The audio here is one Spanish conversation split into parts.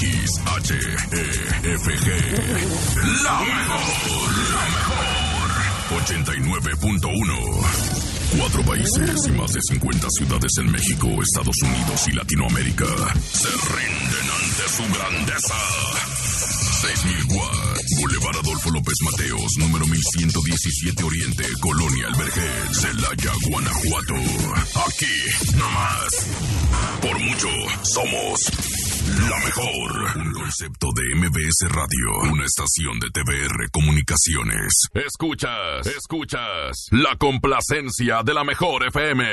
XHEFG. La mejor. 89.1. 4 países y más de 50 ciudades en México, Estados Unidos y Latinoamérica se rinden ante su grandeza. 6,000 watts, Boulevard Adolfo López Mateos, número 1117 Oriente, Colonia El Vergel, Celaya, Guanajuato. Aquí, nomás. Por mucho, somos la mejor. Un concepto de MBS Radio, una estación de TVR Comunicaciones. Escuchas la complacencia de la mejor FM.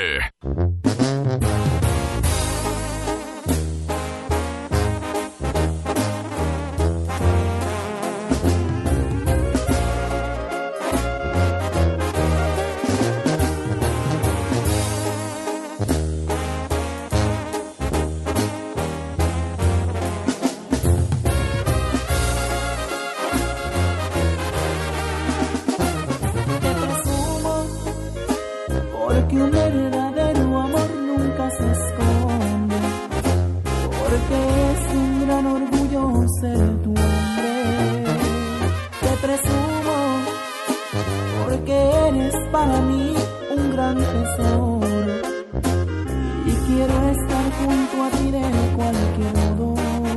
Para mí un gran tesoro y quiero estar junto a ti de cualquier modo.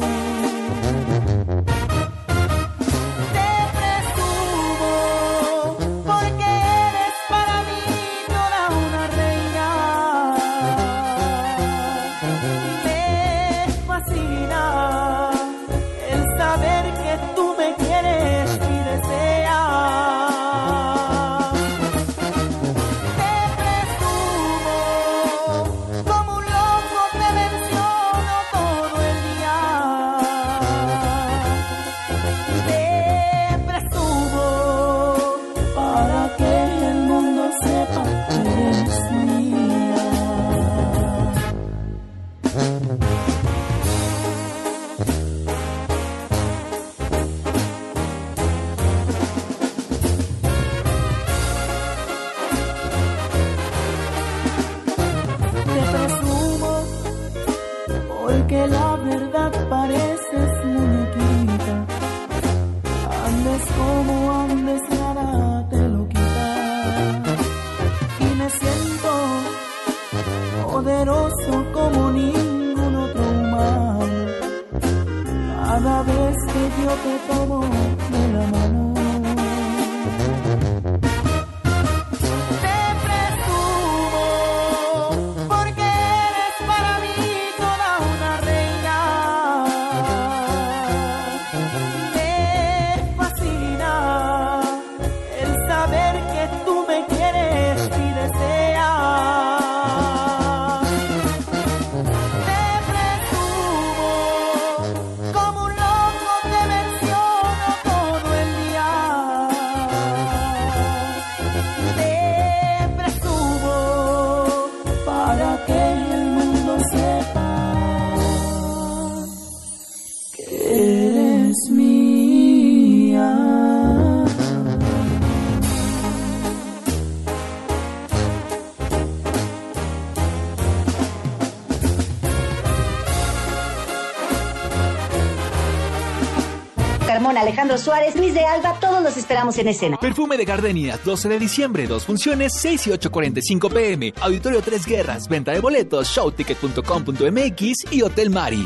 Te presumo porque eres para mí toda una reina. Me fascina el saber que tú me quieres y deseas. Que la verdad pareces muñequita, andes como andes, nada te lo quita, y me siento poderoso como ningún otro humano, cada vez que yo te tomo de la mano. Alejandro Suárez, Luis de Alba, todos los esperamos en escena. Perfume de Gardenias, 12 de diciembre, 2 funciones, 6 y 8:45 p.m. Auditorio Tres Guerras, venta de boletos, showticket.com.mx y Hotel Mari.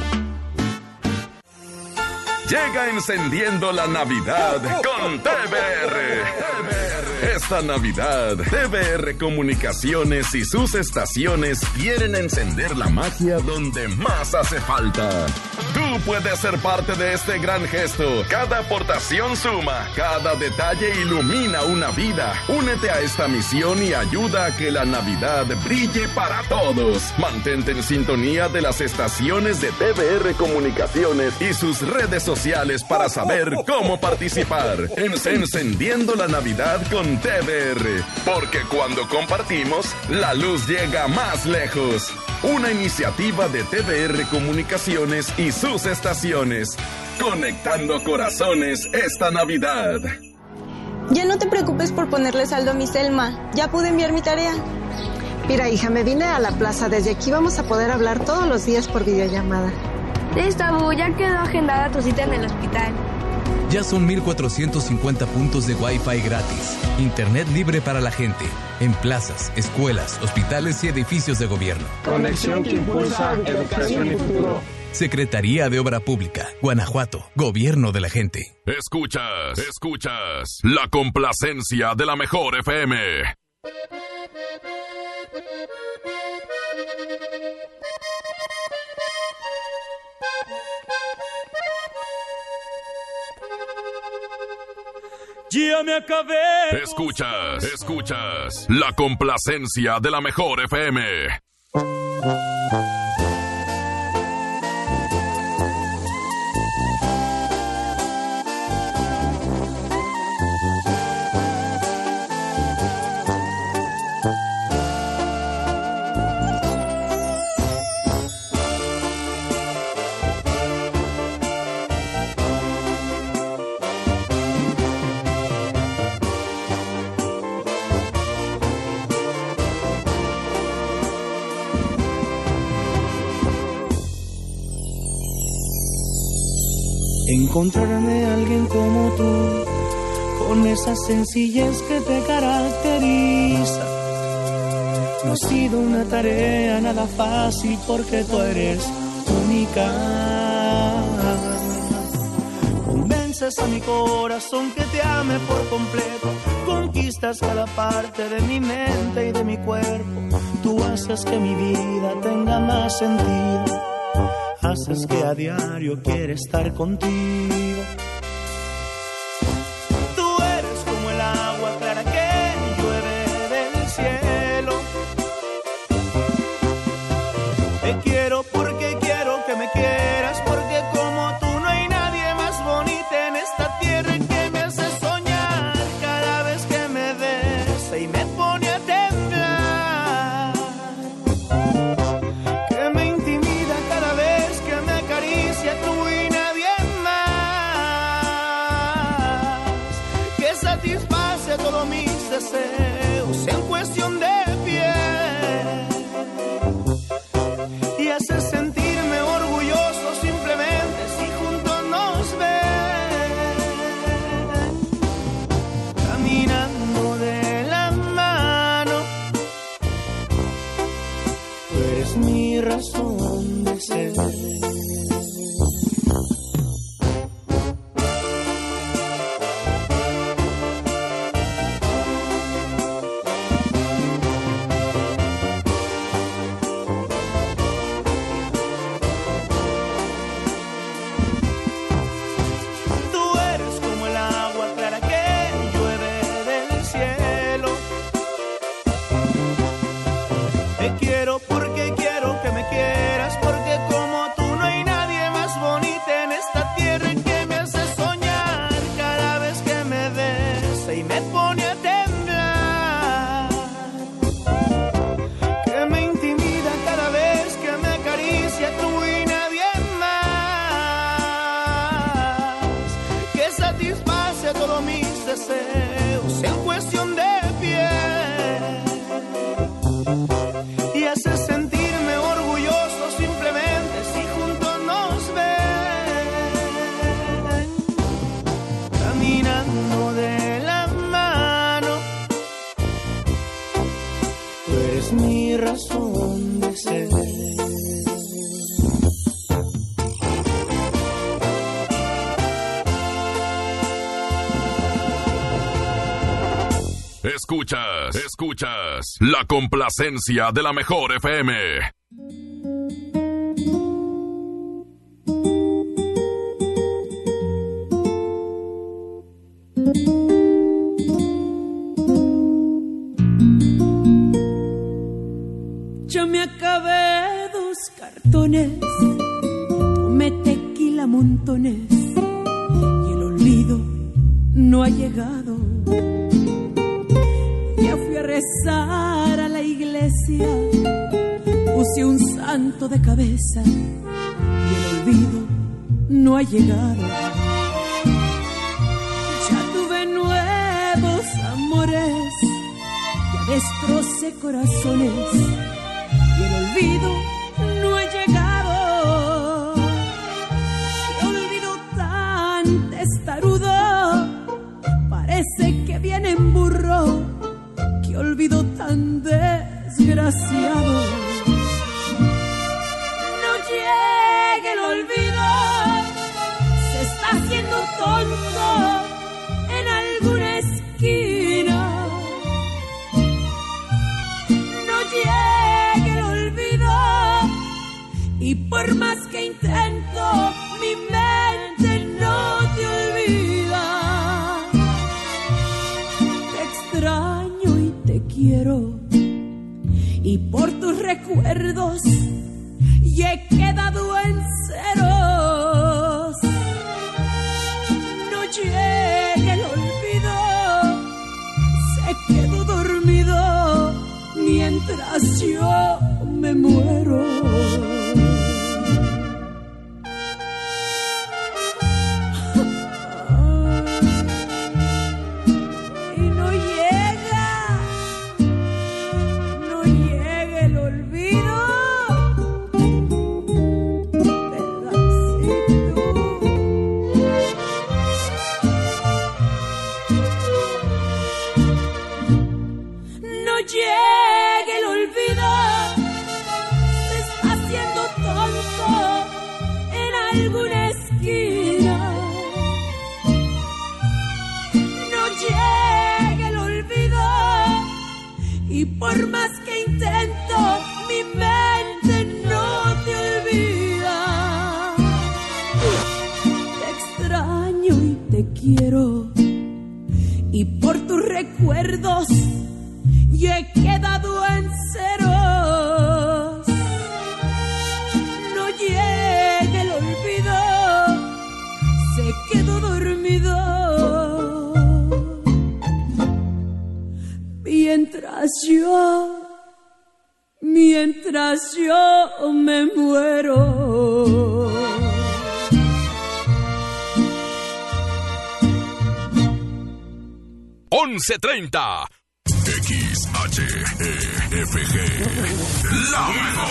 Llega encendiendo la Navidad con TVR. Esta Navidad, TVR Comunicaciones y sus estaciones quieren encender la magia donde más hace falta. Tú puedes ser parte de este gran gesto. Cada aportación suma, cada detalle ilumina una vida. Únete a esta misión y ayuda a que la Navidad brille para todos. Mantente en sintonía de las estaciones de TVR Comunicaciones y sus redes sociales para saber cómo participar. Encendiendo la Navidad con TVR, porque cuando compartimos, la luz llega más lejos. Una iniciativa de TVR Comunicaciones y sus estaciones, conectando corazones esta Navidad. Ya no te preocupes por ponerle saldo a mi Selma, ya pude enviar mi tarea. Mira, hija, me vine a la plaza, desde aquí vamos a poder hablar todos los días por videollamada. Listo, Abu, ya quedó agendada tu cita en el hospital. Ya son 1,450 puntos de Wi-Fi gratis. Internet libre para la gente. En plazas, escuelas, hospitales y edificios de gobierno. Conexión que impulsa educación y futuro. Secretaría de Obra Pública, Guanajuato, Gobierno de la gente. Escuchas la complacencia de la mejor FM. Ya me acabé. Escuchas la complacencia de la mejor FM. Encontrarme a alguien como tú, con esa sencillez que te caracteriza. No ha sido una tarea nada fácil porque tú eres única. Convences a mi corazón que te ame por completo. Conquistas cada parte de mi mente y de mi cuerpo. Tú haces que mi vida tenga más sentido. Haces que a diario quiera estar contigo. Tú eres como el agua clara que llueve del cielo. Te quiero porque quiero que me quieras, porque como tú no hay nadie más bonita en esta tierra que me hace soñar cada vez que me besa y me pone a temblar. Que me intimida cada vez que me acaricia tú y nadie más. Que satisface todos mis deseos en cuestión de piel. Y hace sentirme orgulloso simplemente si juntos nos ven. Caminando de la mano, tú eres mi razón de ser. Tú eres como el agua clara que llueve del cielo. Te quiero porque quiero que me quieras, porque como tú no hay nadie más bonita en esta tierra que me hace soñar cada vez que me besa y me pone a temblar. Que me intimida cada vez que me acaricia tú y nadie más. Que satisface todos mis deseos en cuestión de piel. Y hace sentirme orgulloso simplemente si juntos nos ven. Caminando de la mano, tú eres mi razón de ser. Escuchas la complacencia de la mejor FM. Yo me acabé 2 cartones, tomé tequila a montones y el olvido no ha llegado. Ya fui a rezar a la iglesia, puse un santo de cabeza y el olvido no ha llegado. Ya tuve nuevos amores, ya destrocé corazones y el olvido no ha llegado. que viene en burro, qué olvido tan desgraciado. No llegue el olvido, se está haciendo tonto en alguna esquina. No llegue el olvido, y por más que intento, mi mente no te olvida. Te extraño y te quiero, y por tus recuerdos y he quedado en ceros. No llegue el olvido, se quedó dormido mientras yo me muero. Llegue el olvido, se está haciendo tonto en alguna esquina. No llegue el olvido, y por más que intento, mi mente no te olvida. Te extraño y te quiero, y por tus recuerdos y he quedado en ceros. No llegue el olvido, se quedó dormido mientras yo me muero. $11.30 XHEFG, la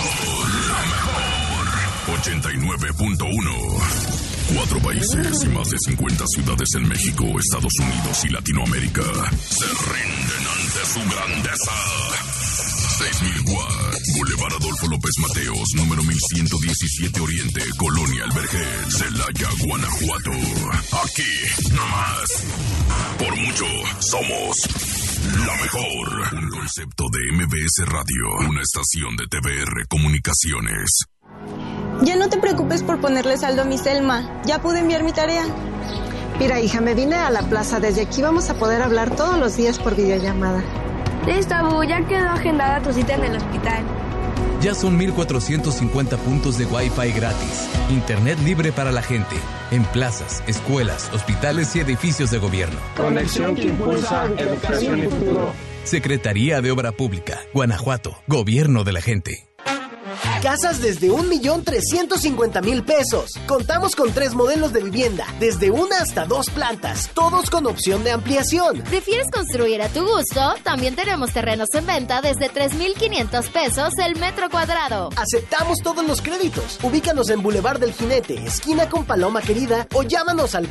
mejor 89.1. 4 países y más de 50 ciudades en México, Estados Unidos y Latinoamérica se rinden ante su grandeza. 6000 Watt, Boulevard Adolfo López Mateos, número 1117 Oriente, Colonia El Vergel, Celaya, Guanajuato. Aquí, nomás. Por mucho, somos la mejor. Un concepto de MBS Radio, una estación de TVR Comunicaciones. Ya no te preocupes por ponerle saldo a mi Selma. Ya pude enviar mi tarea. Mira, hija, me vine a la plaza. Desde aquí vamos a poder hablar todos los días por videollamada. Listo, Abu, ya quedó agendada tu cita en el hospital. Ya son 1,450 puntos de Wi-Fi gratis. Internet libre para la gente. En plazas, escuelas, hospitales y edificios de gobierno. Conexión que impulsa educación y futuro. Secretaría de Obra Pública, Guanajuato, Gobierno de la gente. Casas desde 1,350,000 pesos. Contamos con 3 modelos de vivienda, desde 1 hasta 2 plantas, todos con opción de ampliación. ¿Prefieres construir a tu gusto? También tenemos terrenos en venta desde 3,500 pesos el metro cuadrado. Aceptamos todos los créditos. Ubícanos en Boulevard del Jinete, esquina con Paloma Querida, o llámanos al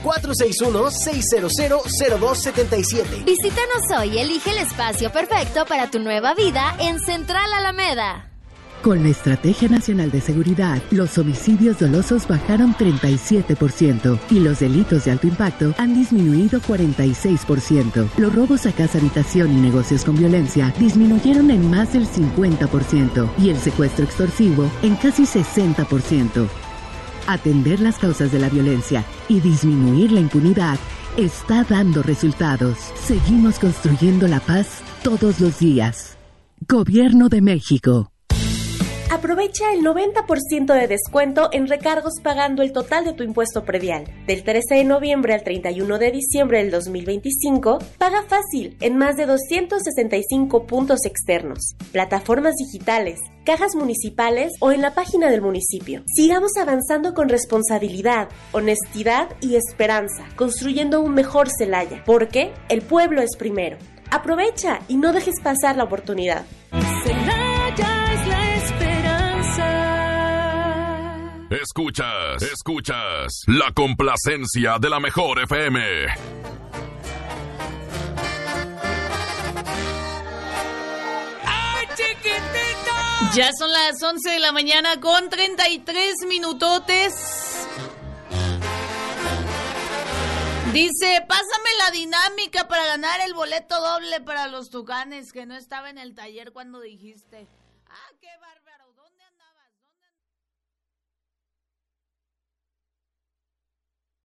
461-600-0277. Visítanos hoy y elige el espacio perfecto para tu nueva vida en Central Alameda. Con la Estrategia Nacional de Seguridad, los homicidios dolosos bajaron 37% y los delitos de alto impacto han disminuido 46%. Los robos a casa, habitación y negocios con violencia disminuyeron en más del 50% y el secuestro extorsivo en casi 60%. Atender las causas de la violencia y disminuir la impunidad está dando resultados. Seguimos construyendo la paz todos los días. Gobierno de México. Aprovecha el 90% de descuento en recargos pagando el total de tu impuesto predial. Del 13 de noviembre al 31 de diciembre del 2025, paga fácil en más de 265 puntos externos, plataformas digitales, cajas municipales o en la página del municipio. Sigamos avanzando con responsabilidad, honestidad y esperanza, construyendo un mejor Celaya, porque el pueblo es primero. Aprovecha y no dejes pasar la oportunidad. Celaya es la esperanza. Escuchas la complacencia de la mejor FM. Ya son las 11 de la mañana con 33 minutotes. Dice, pásame la dinámica para ganar el boleto doble para los Tucanes, que no estaba en el taller cuando dijiste. ¡Ah, qué bárbaro!